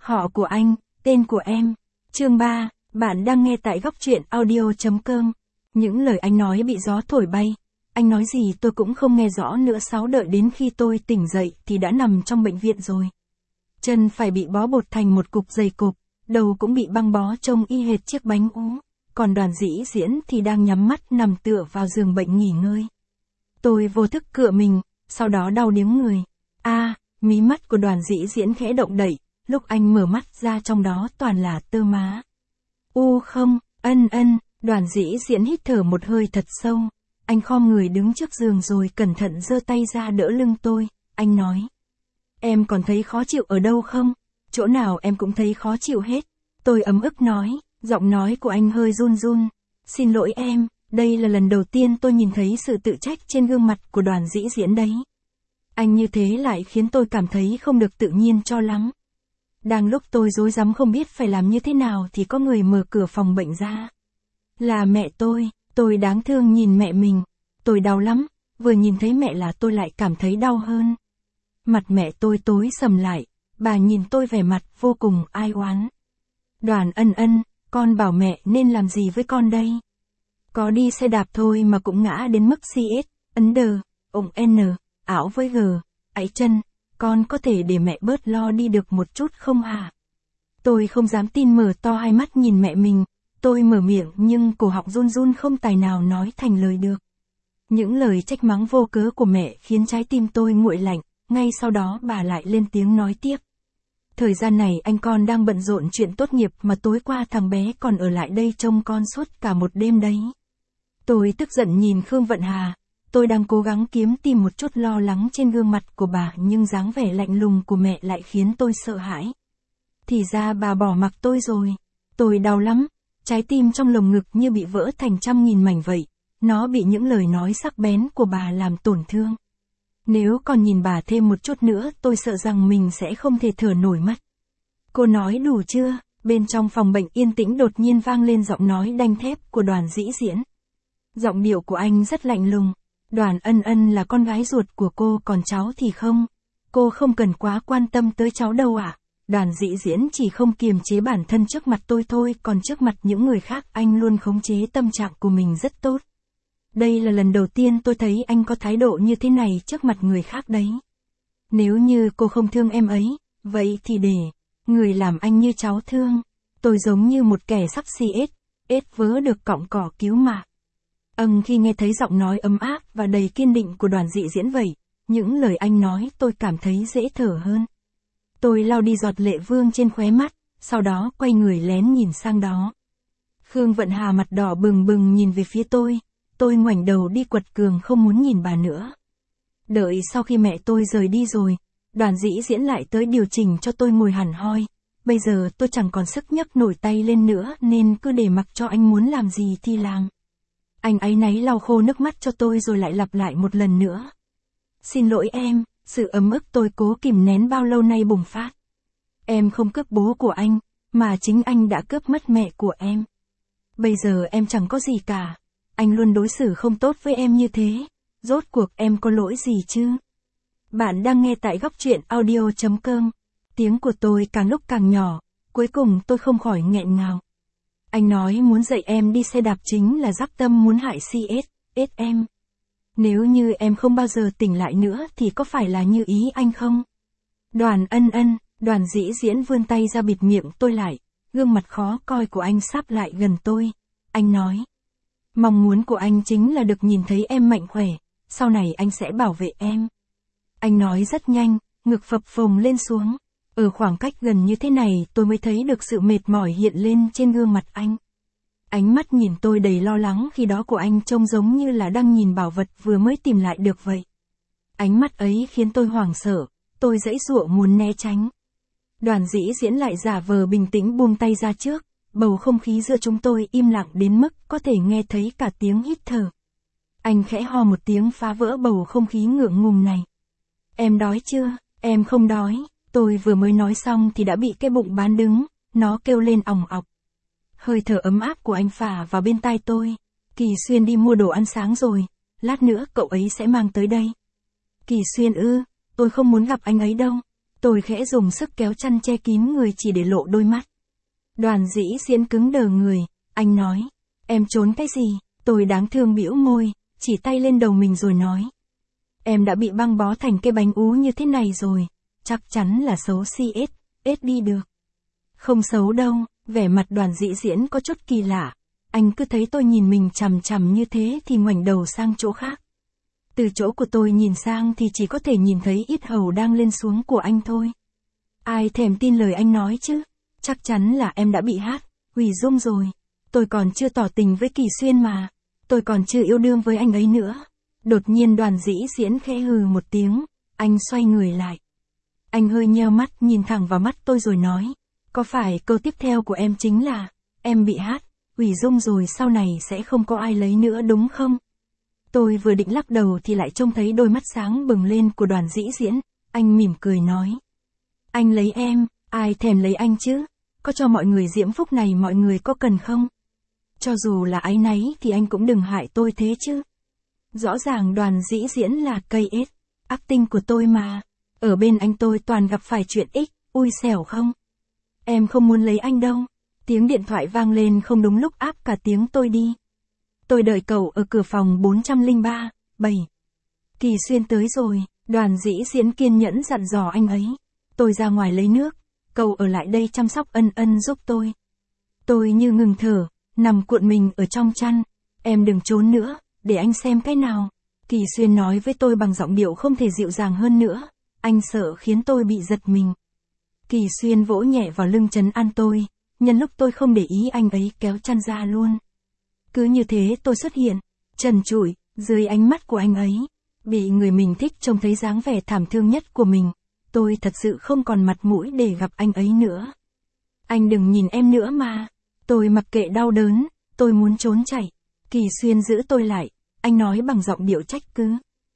Họ của anh, tên của em. Chương 3, bạn đang nghe tại góc truyện audio.com. Những lời anh nói bị gió thổi bay. Anh nói gì tôi cũng không nghe rõ nữa. Đợi đến khi tôi tỉnh dậy thì đã nằm trong bệnh viện rồi. Chân phải bị bó bột thành một cục dày cộp, đầu cũng bị băng bó trông y hệt chiếc bánh ú. Còn Đoàn Dĩ Diễn thì đang nhắm mắt nằm tựa vào giường bệnh nghỉ ngơi. Tôi vô thức cựa mình, sau đó đau điếng người. Mí mắt của Đoàn Dĩ Diễn khẽ động đậy, lúc anh mở mắt ra trong đó toàn là tơ má. Không, Đoàn Dĩ Diễn hít thở một hơi thật sâu. Anh khom người đứng trước giường rồi cẩn thận giơ tay ra đỡ lưng tôi, anh nói. Em còn thấy khó chịu ở đâu không? Chỗ nào em cũng thấy khó chịu hết. Tôi ấm ức nói, giọng nói của anh hơi run run. Xin lỗi em, đây là lần đầu tiên tôi nhìn thấy sự tự trách trên gương mặt của Đoàn Dĩ Diễn đấy. Anh như thế lại khiến tôi cảm thấy không được tự nhiên cho lắm. Đang lúc tôi rối rắm không biết phải làm như thế nào thì có người mở cửa phòng bệnh ra. Là mẹ tôi đáng thương nhìn mẹ mình. Tôi đau lắm, vừa nhìn thấy mẹ là tôi lại cảm thấy đau hơn. Mặt mẹ tôi tối sầm lại, bà nhìn tôi vẻ mặt vô cùng ai oán. Đoàn Ân, con bảo mẹ nên làm gì với con đây? Có đi xe đạp thôi mà cũng ngã đến mức CS, ấn đờ, ổng N, ảo với G, ảy chân, con có thể để mẹ bớt lo đi được một chút không hả? Tôi không dám tin mở to hai mắt nhìn mẹ mình, tôi mở miệng nhưng cổ họng run run không tài nào nói thành lời được. Những lời trách mắng vô cớ của mẹ khiến trái tim tôi nguội lạnh, ngay sau đó bà lại lên tiếng nói tiếp. Thời gian này anh con đang bận rộn chuyện tốt nghiệp mà tối qua thằng bé còn ở lại đây trông con suốt cả một đêm đấy. Tôi tức giận nhìn Khương Vận Hà, tôi đang cố gắng kiếm tìm một chút lo lắng trên gương mặt của bà nhưng dáng vẻ lạnh lùng của mẹ lại khiến tôi sợ hãi. Thì ra bà bỏ mặc tôi rồi. Tôi đau lắm, trái tim trong lồng ngực như bị vỡ thành trăm nghìn mảnh vậy, nó bị những lời nói sắc bén của bà làm tổn thương. Nếu còn nhìn bà thêm một chút nữa tôi sợ rằng mình sẽ không thể thở nổi mất. Cô nói đủ chưa? Bên trong phòng bệnh yên tĩnh đột nhiên vang lên giọng nói đanh thép của Đoàn Dĩ Diễn. Giọng điệu của anh rất lạnh lùng. Đoàn Ân là con gái ruột của cô còn cháu thì không. Cô không cần quá quan tâm tới cháu đâu ạ. Đoàn Dĩ Diễn chỉ không kiềm chế bản thân trước mặt tôi thôi, còn trước mặt những người khác anh luôn khống chế tâm trạng của mình rất tốt. Đây là lần đầu tiên tôi thấy anh có thái độ như thế này trước mặt người khác đấy. Nếu như cô không thương em ấy, vậy thì để người làm anh như cháu thương. Tôi giống như một kẻ sắp ết vớ được cọng cỏ cứu mạng. Khi nghe thấy giọng nói ấm áp và đầy kiên định của Đoàn Dĩ Diễn vậy, những lời anh nói tôi cảm thấy dễ thở hơn. Tôi lau đi giọt lệ vương trên khóe mắt, sau đó quay người lén nhìn sang đó. Khương Vận Hà mặt đỏ bừng bừng nhìn về phía tôi ngoảnh đầu đi quật cường không muốn nhìn bà nữa. Đợi sau khi mẹ tôi rời đi rồi, Đoàn Dĩ Diễn lại tới điều chỉnh cho tôi ngồi hẳn hoi. Bây giờ tôi chẳng còn sức nhấc nổi tay lên nữa nên cứ để mặc cho anh muốn làm gì thì làm. Anh áy náy lau khô nước mắt cho tôi rồi lại lặp lại một lần nữa. Xin lỗi em, sự ấm ức tôi cố kìm nén bao lâu nay bùng phát. Em không cướp bố của anh, mà chính anh đã cướp mất mẹ của em. Bây giờ em chẳng có gì cả. Anh luôn đối xử không tốt với em như thế. Rốt cuộc em có lỗi gì chứ? Bạn đang nghe tại góc truyện audio.com. Tiếng của tôi càng lúc càng nhỏ, cuối cùng tôi không khỏi nghẹn ngào. Anh nói muốn dạy em đi xe đạp chính là dắc tâm muốn hại CS em. Nếu như em không bao giờ tỉnh lại nữa thì có phải là như ý anh không? Đoàn Ân, Đoàn Dĩ Diễn vươn tay ra bịt miệng tôi lại, gương mặt khó coi của anh sáp lại gần tôi. Anh nói, mong muốn của anh chính là được nhìn thấy em mạnh khỏe, sau này anh sẽ bảo vệ em. Anh nói rất nhanh, ngực phập phồng lên xuống. Ở khoảng cách gần như thế này tôi mới thấy được sự mệt mỏi hiện lên trên gương mặt anh. Ánh mắt nhìn tôi đầy lo lắng khi đó của anh trông giống như là đang nhìn bảo vật vừa mới tìm lại được vậy. Ánh mắt ấy khiến tôi hoảng sợ, tôi giãy giụa muốn né tránh. Đoàn Dĩ Diễn lại giả vờ bình tĩnh buông tay ra trước, bầu không khí giữa chúng tôi im lặng đến mức có thể nghe thấy cả tiếng hít thở. Anh khẽ ho một tiếng phá vỡ bầu không khí ngượng ngùng này. Em đói chưa? Em không đói. Tôi vừa mới nói xong thì đã bị cái bụng bán đứng, nó kêu lên òng ọc. Hơi thở ấm áp của anh phả vào bên tai tôi. Kỳ Xuyên đi mua đồ ăn sáng rồi, lát nữa cậu ấy sẽ mang tới đây. Kỳ Xuyên ư, tôi không muốn gặp anh ấy đâu. Tôi khẽ dùng sức kéo chăn che kín người chỉ để lộ đôi mắt. Đoàn Dĩ Diễn cứng đờ người, anh nói, em trốn cái gì? Tôi đáng thương bĩu môi, chỉ tay lên đầu mình rồi nói. Em đã bị băng bó thành cái bánh ú như thế này rồi, chắc chắn là xấu ết đi được. Không xấu đâu, vẻ mặt Đoàn Dĩ Diễn có chút kỳ lạ, anh cứ thấy tôi nhìn mình chằm chằm như thế thì ngoảnh đầu sang chỗ khác. Từ chỗ của tôi nhìn sang thì chỉ có thể nhìn thấy yết hầu đang lên xuống của anh thôi. Ai thèm tin lời anh nói chứ, chắc chắn là em đã bị hủy dung rồi. Tôi còn chưa tỏ tình với Kỳ Xuyên mà, tôi còn chưa yêu đương với anh ấy nữa. Đột nhiên Đoàn Dĩ Diễn khẽ hừ một tiếng, anh xoay người lại. Anh hơi nheo mắt nhìn thẳng vào mắt tôi rồi nói, có phải câu tiếp theo của em chính là, em bị hủy dung rồi sau này sẽ không có ai lấy nữa đúng không? Tôi vừa định lắc đầu thì lại trông thấy đôi mắt sáng bừng lên của Đoàn Dĩ Diễn, anh mỉm cười nói. Anh lấy em, ai thèm lấy anh chứ? Có cho mọi người diễm phúc này mọi người có cần không? Cho dù là áy náy thì anh cũng đừng hại tôi thế chứ. Rõ ràng Đoàn Dĩ Diễn là cây ếch, acting của tôi mà. Ở bên anh tôi toàn gặp phải chuyện ui xẻo không? Em không muốn lấy anh đâu. Tiếng điện thoại vang lên không đúng lúc áp cả tiếng tôi đi. Tôi đợi cậu ở cửa phòng 403, 7. Kỳ Xuyên tới rồi, Đoàn Dĩ Diễn kiên nhẫn dặn dò anh ấy. Tôi ra ngoài lấy nước, cậu ở lại đây chăm sóc ân giúp tôi. Tôi như ngừng thở, nằm cuộn mình ở trong chăn. Em đừng trốn nữa, để anh xem cái nào. Kỳ Xuyên nói với tôi bằng giọng điệu không thể dịu dàng hơn nữa. Anh sợ khiến tôi bị giật mình. Kỳ Xuyên vỗ nhẹ vào lưng trấn an tôi. Nhân lúc tôi không để ý anh ấy kéo chăn ra luôn. Cứ như thế tôi xuất hiện, trần trụi, dưới ánh mắt của anh ấy. Bị người mình thích trông thấy dáng vẻ thảm thương nhất của mình. Tôi thật sự không còn mặt mũi để gặp anh ấy nữa. Anh đừng nhìn em nữa mà. Tôi mặc kệ đau đớn, tôi muốn trốn chạy. Kỳ Xuyên giữ tôi lại, anh nói bằng giọng điệu trách cứ.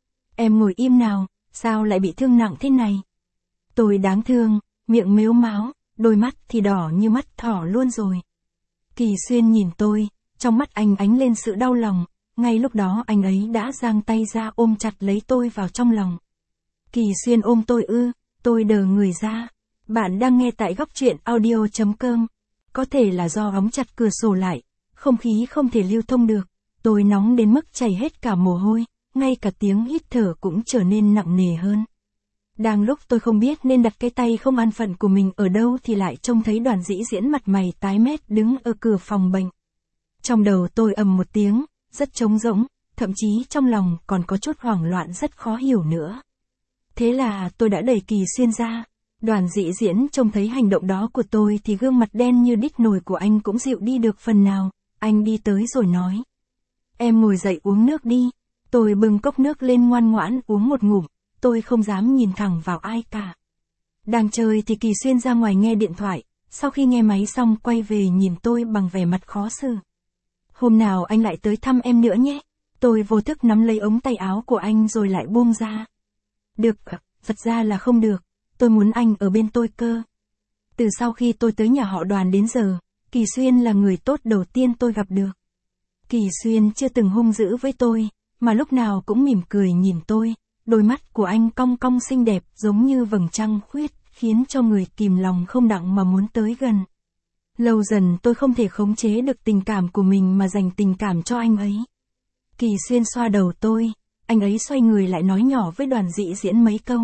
Em ngồi im nào, sao lại bị thương nặng thế này? Tôi đáng thương, miệng mếu máo, đôi mắt thì đỏ như mắt thỏ luôn rồi. Kỳ Xuyên nhìn tôi, trong mắt anh ánh lên sự đau lòng, ngay lúc đó anh ấy đã giang tay ra ôm chặt lấy tôi vào trong lòng. Kỳ Xuyên ôm tôi tôi đờ người ra. Bạn đang nghe tại góc truyện audio.com. Có thể là do đóng chặt cửa sổ lại, không khí không thể lưu thông được, tôi nóng đến mức chảy hết cả mồ hôi, ngay cả tiếng hít thở cũng trở nên nặng nề hơn. Đang lúc tôi không biết nên đặt cái tay không an phận của mình ở đâu thì lại trông thấy Đoàn Dĩ Diễn mặt mày tái mét đứng ở cửa phòng bệnh. Trong đầu tôi ầm một tiếng, rất trống rỗng, thậm chí trong lòng còn có chút hoảng loạn rất khó hiểu nữa. Thế là tôi đã đẩy Kỳ Xuyên ra. Đoàn Dĩ Diễn trông thấy hành động đó của tôi thì gương mặt đen như đít nồi của anh cũng dịu đi được phần nào. Anh đi tới rồi nói. Em ngồi dậy uống nước đi. Tôi bưng cốc nước lên ngoan ngoãn uống một ngụm. Tôi không dám nhìn thẳng vào ai cả. Đang chơi thì Kỳ Xuyên ra ngoài nghe điện thoại. Sau khi nghe máy xong quay về nhìn tôi bằng vẻ mặt khó xử. Hôm nào anh lại tới thăm em nữa nhé. Tôi vô thức nắm lấy ống tay áo của anh rồi lại buông ra. Được, thật ra là không được. Tôi muốn anh ở bên tôi cơ. Từ sau khi tôi tới nhà họ Đoàn đến giờ, Kỳ Xuyên là người tốt đầu tiên tôi gặp được. Kỳ Xuyên chưa từng hung dữ với tôi, mà lúc nào cũng mỉm cười nhìn tôi. Đôi mắt của anh cong cong xinh đẹp giống như vầng trăng khuyết, khiến cho người kìm lòng không đặng mà muốn tới gần. Lâu dần tôi không thể khống chế được tình cảm của mình mà dành tình cảm cho anh ấy. Kỳ Xuyên xoa đầu tôi, anh ấy xoay người lại nói nhỏ với Đoàn Dĩ Diễn mấy câu.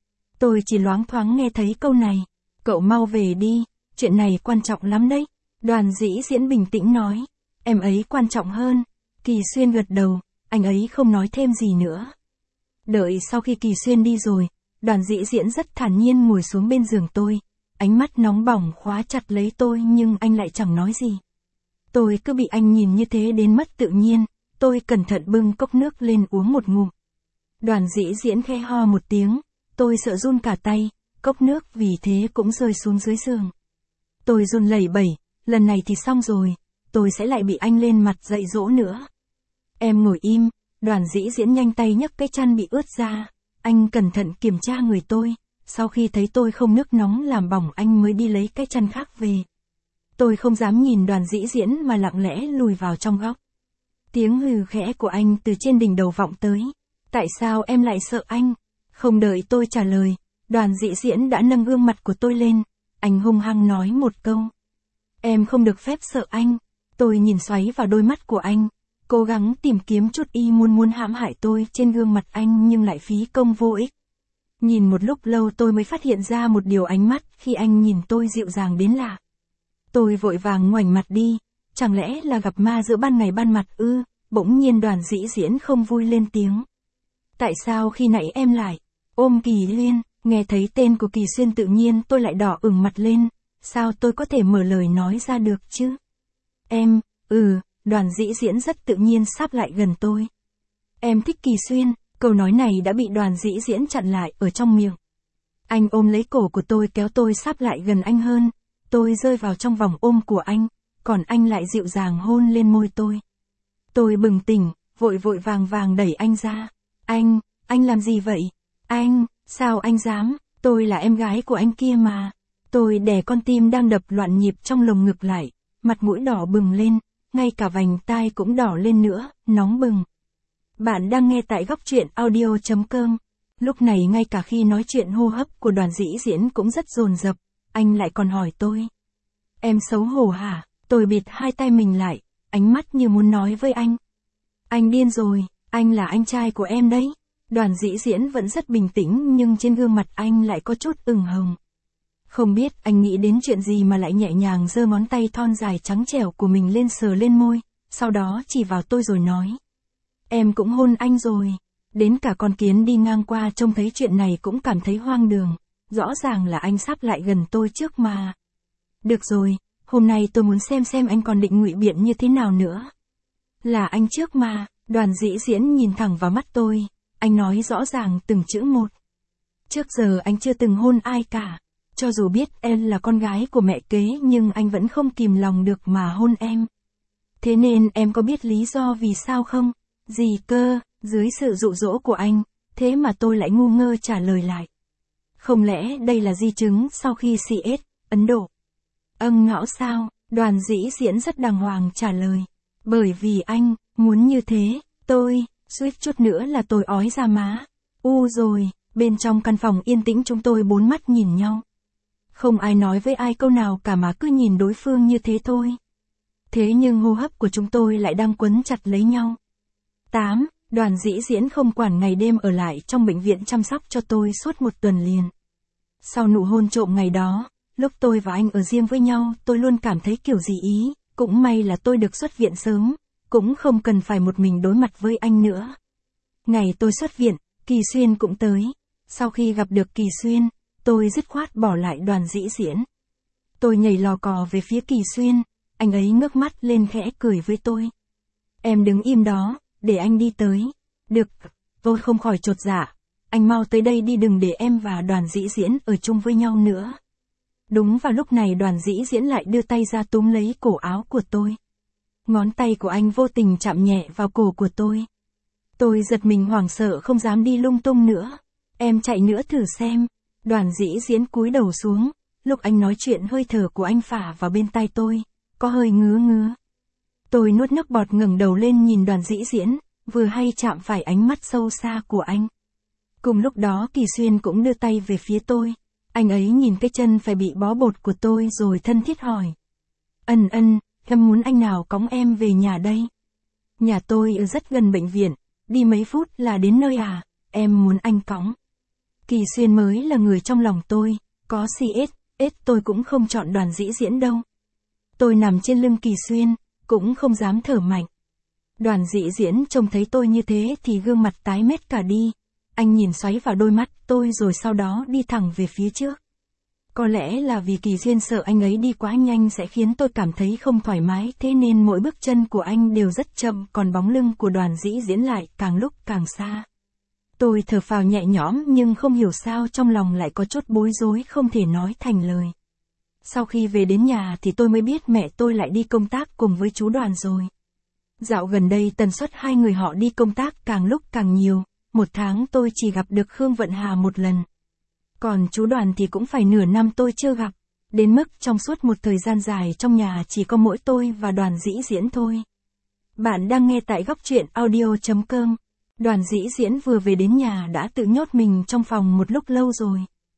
Tôi chỉ loáng thoáng nghe thấy câu này. Cậu mau về đi, chuyện này quan trọng lắm đấy. Đoàn Dĩ Diễn bình tĩnh nói. Em ấy quan trọng hơn. Kỳ Xuyên gật đầu, anh ấy không nói thêm gì nữa. Đợi sau khi Kỳ Xuyên đi rồi, Đoàn Dĩ Diễn rất thản nhiên ngồi xuống bên giường tôi. Ánh mắt nóng bỏng khóa chặt lấy tôi nhưng anh lại chẳng nói gì. Tôi cứ bị anh nhìn như thế đến mất tự nhiên. Tôi cẩn thận bưng cốc nước lên uống một ngụm. Đoàn Dĩ Diễn khẽ ho một tiếng. Tôi sợ run cả tay, cốc nước vì thế cũng rơi xuống dưới giường. Tôi run lẩy bẩy, lần này thì xong rồi, tôi sẽ lại bị anh lên mặt dạy dỗ nữa. Em ngồi im, Đoàn Dĩ Diễn nhanh tay nhấc cái chăn bị ướt ra. Anh cẩn thận kiểm tra người tôi, sau khi thấy tôi không nước nóng làm bỏng anh mới đi lấy cái chăn khác về. Tôi không dám nhìn Đoàn Dĩ Diễn mà lặng lẽ lùi vào trong góc. Tiếng hừ khẽ của anh từ trên đỉnh đầu vọng tới. Tại sao em lại sợ anh? Không đợi tôi trả lời, Đoàn Dĩ Diễn đã nâng gương mặt của tôi lên, anh hung hăng nói một câu. Em không được phép sợ anh. Tôi nhìn xoáy vào đôi mắt của anh, cố gắng tìm kiếm chút ý muốn hãm hại tôi trên gương mặt anh nhưng lại phí công vô ích. Nhìn một lúc lâu tôi mới phát hiện ra một điều, ánh mắt khi anh nhìn tôi dịu dàng đến lạ. Tôi vội vàng ngoảnh mặt đi, chẳng lẽ là gặp ma giữa ban ngày ban mặt ư? Bỗng nhiên Đoàn Dĩ Diễn không vui lên tiếng. Tại sao khi nãy em lại ôm Kỳ Liên? Nghe thấy tên của Kỳ Xuyên tự nhiên tôi lại đỏ ửng mặt lên, sao tôi có thể mở lời nói ra được chứ? Em, Đoàn Dĩ Diễn rất tự nhiên sáp lại gần tôi. Em thích Kỳ Xuyên, câu nói này đã bị Đoàn Dĩ Diễn chặn lại ở trong miệng. Anh ôm lấy cổ của tôi kéo tôi sáp lại gần anh hơn, tôi rơi vào trong vòng ôm của anh, còn anh lại dịu dàng hôn lên môi tôi. Tôi bừng tỉnh, vội vàng đẩy anh ra. Anh làm gì vậy? Anh, sao anh dám? Tôi là em gái của anh kia mà. Tôi đè con tim đang đập loạn nhịp trong lồng ngực lại, mặt mũi đỏ bừng lên, ngay cả vành tai cũng đỏ lên nữa, nóng bừng. Bạn đang nghe tại góc truyện audio.com. Lúc này ngay cả khi nói chuyện hô hấp của Đoàn Dĩ Diễn cũng rất dồn dập, anh lại còn hỏi tôi. Em xấu hổ hả? Tôi bịt hai tay mình lại, ánh mắt như muốn nói với anh. Anh điên rồi, anh là anh trai của em đấy. Đoàn Dĩ Diễn vẫn rất bình tĩnh nhưng trên gương mặt anh lại có chút ửng hồng. Không biết anh nghĩ đến chuyện gì mà lại nhẹ nhàng giơ ngón tay thon dài trắng trẻo của mình lên sờ lên môi, sau đó chỉ vào tôi rồi nói. Em cũng hôn anh rồi. Đến cả con kiến đi ngang qua trông thấy chuyện này cũng cảm thấy hoang đường. Rõ ràng là anh sắp lại gần tôi trước mà. Được rồi, hôm nay tôi muốn xem anh còn định ngụy biện như thế nào nữa. Là anh trước mà. Đoàn Dĩ Diễn nhìn thẳng vào mắt tôi, anh nói rõ ràng từng chữ một. Trước giờ anh chưa từng hôn ai cả. Cho dù biết em là con gái của mẹ kế nhưng anh vẫn không kìm lòng được mà hôn em. Thế nên em có biết lý do vì sao không? Gì cơ? Dưới sự dụ dỗ của anh, thế mà tôi lại ngu ngơ trả lời lại. Không lẽ đây là di chứng sau khi CS, Ấn Độ? Ngõ sao? Đoàn Dĩ Diễn rất đàng hoàng trả lời. Bởi vì anh, muốn như thế, tôi, suýt chút nữa là tôi ói ra má. Rồi, bên trong căn phòng yên tĩnh chúng tôi bốn mắt nhìn nhau. Không ai nói với ai câu nào cả mà cứ nhìn đối phương như thế thôi. Thế nhưng hô hấp của chúng tôi lại đang quấn chặt lấy nhau. 8. Đoàn Dĩ Diễn không quản ngày đêm ở lại trong bệnh viện chăm sóc cho tôi suốt một tuần liền. Sau nụ hôn trộm ngày đó, lúc tôi và anh ở riêng với nhau tôi luôn cảm thấy kiểu gì ý, cũng may là tôi được xuất viện sớm, cũng không cần phải một mình đối mặt với anh nữa. Ngày tôi xuất viện, Kỳ Xuyên cũng tới. Sau khi gặp được Kỳ Xuyên, tôi dứt khoát bỏ lại Đoàn Dĩ Diễn. Tôi nhảy lò cò về phía Kỳ Xuyên, anh ấy ngước mắt lên khẽ cười với tôi. Em đứng im đó, để anh đi tới. Được, tôi không khỏi chột dạ. Anh mau tới đây đi, đừng để em và Đoàn Dĩ Diễn ở chung với nhau nữa. Đúng vào lúc này Đoàn Dĩ Diễn lại đưa tay ra túm lấy cổ áo của tôi. Ngón tay của anh vô tình chạm nhẹ vào cổ của tôi. Tôi giật mình hoảng sợ không dám đi lung tung nữa. Em chạy nữa thử xem. Đoàn Dĩ Diễn cúi đầu xuống. Lúc anh nói chuyện hơi thở của anh phả vào bên tai tôi, có hơi ngứa. Tôi nuốt nước bọt ngẩng đầu lên nhìn Đoàn Dĩ Diễn, vừa hay chạm phải ánh mắt sâu xa của anh. Cùng lúc đó Kỳ Xuyên cũng đưa tay về phía tôi. Anh ấy nhìn cái chân phải bị bó bột của tôi rồi thân thiết hỏi. Em muốn anh nào cõng em về nhà đây? Nhà tôi ở rất gần bệnh viện, đi mấy phút là đến nơi à, em muốn anh cõng. Kỳ Xuyên mới là người trong lòng tôi, có CS, tôi cũng không chọn Đoàn Dĩ Diễn đâu. Tôi nằm trên lưng Kỳ Xuyên, cũng không dám thở mạnh. Đoàn Dĩ Diễn trông thấy tôi như thế thì gương mặt tái mét cả đi. Anh nhìn xoáy vào đôi mắt tôi rồi sau đó đi thẳng về phía trước. Có lẽ là vì Kỳ Xuyên sợ anh ấy đi quá nhanh sẽ khiến tôi cảm thấy không thoải mái, thế nên mỗi bước chân của anh đều rất chậm, còn bóng lưng của Đoàn Dĩ Diễn lại càng lúc càng xa. Tôi thở phào nhẹ nhõm nhưng không hiểu sao trong lòng lại có chút bối rối không thể nói thành lời. Sau khi về đến nhà thì tôi mới biết mẹ tôi lại đi công tác cùng với chú Đoàn rồi. Dạo gần đây tần suất hai người họ đi công tác càng lúc càng nhiều, một tháng tôi chỉ gặp được Khương Vận Hà một lần. Còn chú Đoàn thì cũng phải nửa năm tôi chưa gặp, đến mức trong suốt một thời gian dài trong nhà chỉ có mỗi tôi và Đoàn Dĩ Diễn thôi. Bạn đang nghe tại góc truyện audio.com. Đoàn Dĩ Diễn vừa về đến nhà đã tự nhốt mình trong phòng một lúc lâu rồi.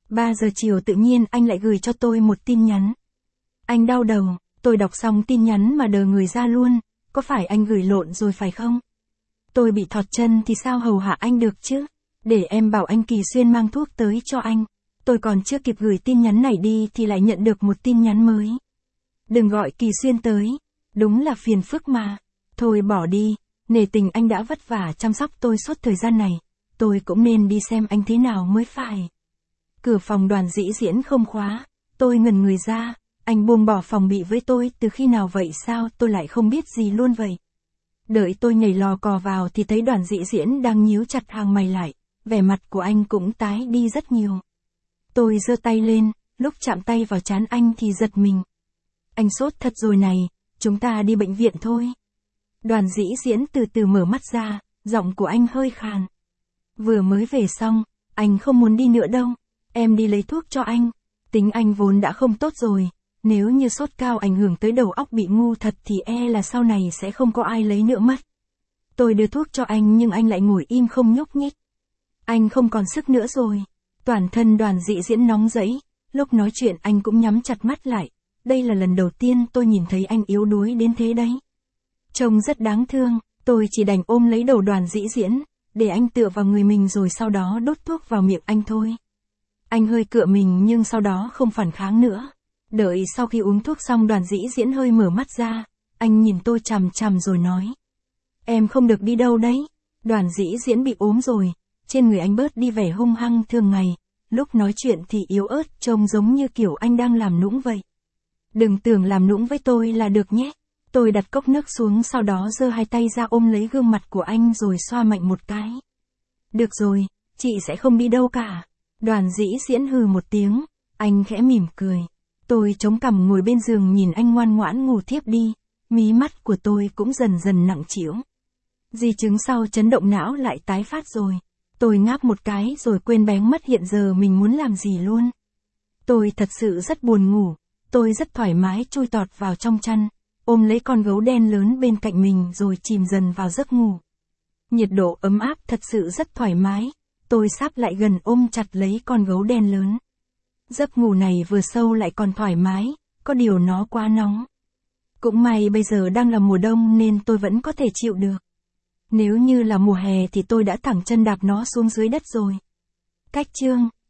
3 giờ chiều tự nhiên anh lại gửi cho tôi một tin nhắn. Anh đau đầu, tôi đọc xong tin nhắn mà đờ người ra luôn, có phải anh gửi lộn rồi phải không? Tôi bị thọt chân thì sao hầu hạ anh được chứ? Để em bảo anh Kỳ Xuyên mang thuốc tới cho anh. Tôi còn chưa kịp gửi tin nhắn này đi thì lại nhận được một tin nhắn mới. Đừng gọi Kỳ Xuyên tới, đúng là phiền phức mà. Thôi bỏ đi, nể tình anh đã vất vả chăm sóc tôi suốt thời gian này, tôi cũng nên đi xem anh thế nào mới phải. Cửa phòng Đoàn Dĩ Diễn không khóa, tôi ngẩn người ra, anh buông bỏ phòng bị với tôi từ khi nào vậy sao tôi lại không biết gì luôn vậy. Đợi tôi nhảy lò cò vào thì thấy Đoàn Dĩ Diễn đang nhíu chặt hàng mày lại, vẻ mặt của anh cũng tái đi rất nhiều. Tôi giơ tay lên, lúc chạm tay vào trán anh thì giật mình. Anh sốt thật rồi này, chúng ta đi bệnh viện thôi. Đoàn Dĩ Diễn từ từ mở mắt ra, giọng của anh hơi khàn. Vừa mới về xong, anh không muốn đi nữa đâu, em đi lấy thuốc cho anh. Tính anh vốn đã không tốt rồi, nếu như sốt cao ảnh hưởng tới đầu óc bị ngu thật thì là sau này sẽ không có ai lấy nữa mất. Tôi đưa thuốc cho anh nhưng anh lại ngồi im không nhúc nhích. Anh không còn sức nữa rồi. Toàn thân Đoàn Dĩ Diễn nóng rẫy, lúc nói chuyện anh cũng nhắm chặt mắt lại. Đây là lần đầu tiên tôi nhìn thấy anh yếu đuối đến thế đấy. Trông rất đáng thương, tôi chỉ đành ôm lấy đầu Đoàn Dĩ Diễn, để anh tựa vào người mình rồi sau đó đốt thuốc vào miệng anh thôi. Anh hơi cựa mình nhưng sau đó không phản kháng nữa. Đợi sau khi uống thuốc xong Đoàn Dĩ Diễn hơi mở mắt ra, anh nhìn tôi chằm chằm rồi nói. Em không được đi đâu đấy, Đoàn Dĩ Diễn bị ốm rồi, trên người anh bớt đi vẻ hung hăng thường ngày, lúc nói chuyện thì yếu ớt trông giống như kiểu anh đang làm nũng vậy. Đừng tưởng làm nũng với tôi là được nhé. Tôi đặt cốc nước xuống sau đó giơ hai tay ra ôm lấy gương mặt của anh rồi xoa mạnh một cái. Được rồi, chị sẽ không đi đâu cả. Đoàn Dĩ Diễn hừ một tiếng, anh khẽ mỉm cười. Tôi chống cằm ngồi bên giường nhìn anh ngoan ngoãn ngủ thiếp đi, mí mắt của tôi cũng dần dần nặng trĩu. Di chứng sau chấn động não lại tái phát rồi. Tôi ngáp một cái rồi quên bén mất hiện giờ mình muốn làm gì luôn. Tôi thật sự rất buồn ngủ, tôi rất thoải mái chui tọt vào trong chăn, ôm lấy con gấu đen lớn bên cạnh mình rồi chìm dần vào giấc ngủ. Nhiệt độ ấm áp thật sự rất thoải mái, tôi sáp lại gần ôm chặt lấy con gấu đen lớn. Giấc ngủ này vừa sâu lại còn thoải mái, có điều nó quá nóng. Cũng may bây giờ đang là mùa đông nên tôi vẫn có thể chịu được. Nếu như là mùa hè thì tôi đã thẳng chân đạp nó xuống dưới đất rồi. Cách chương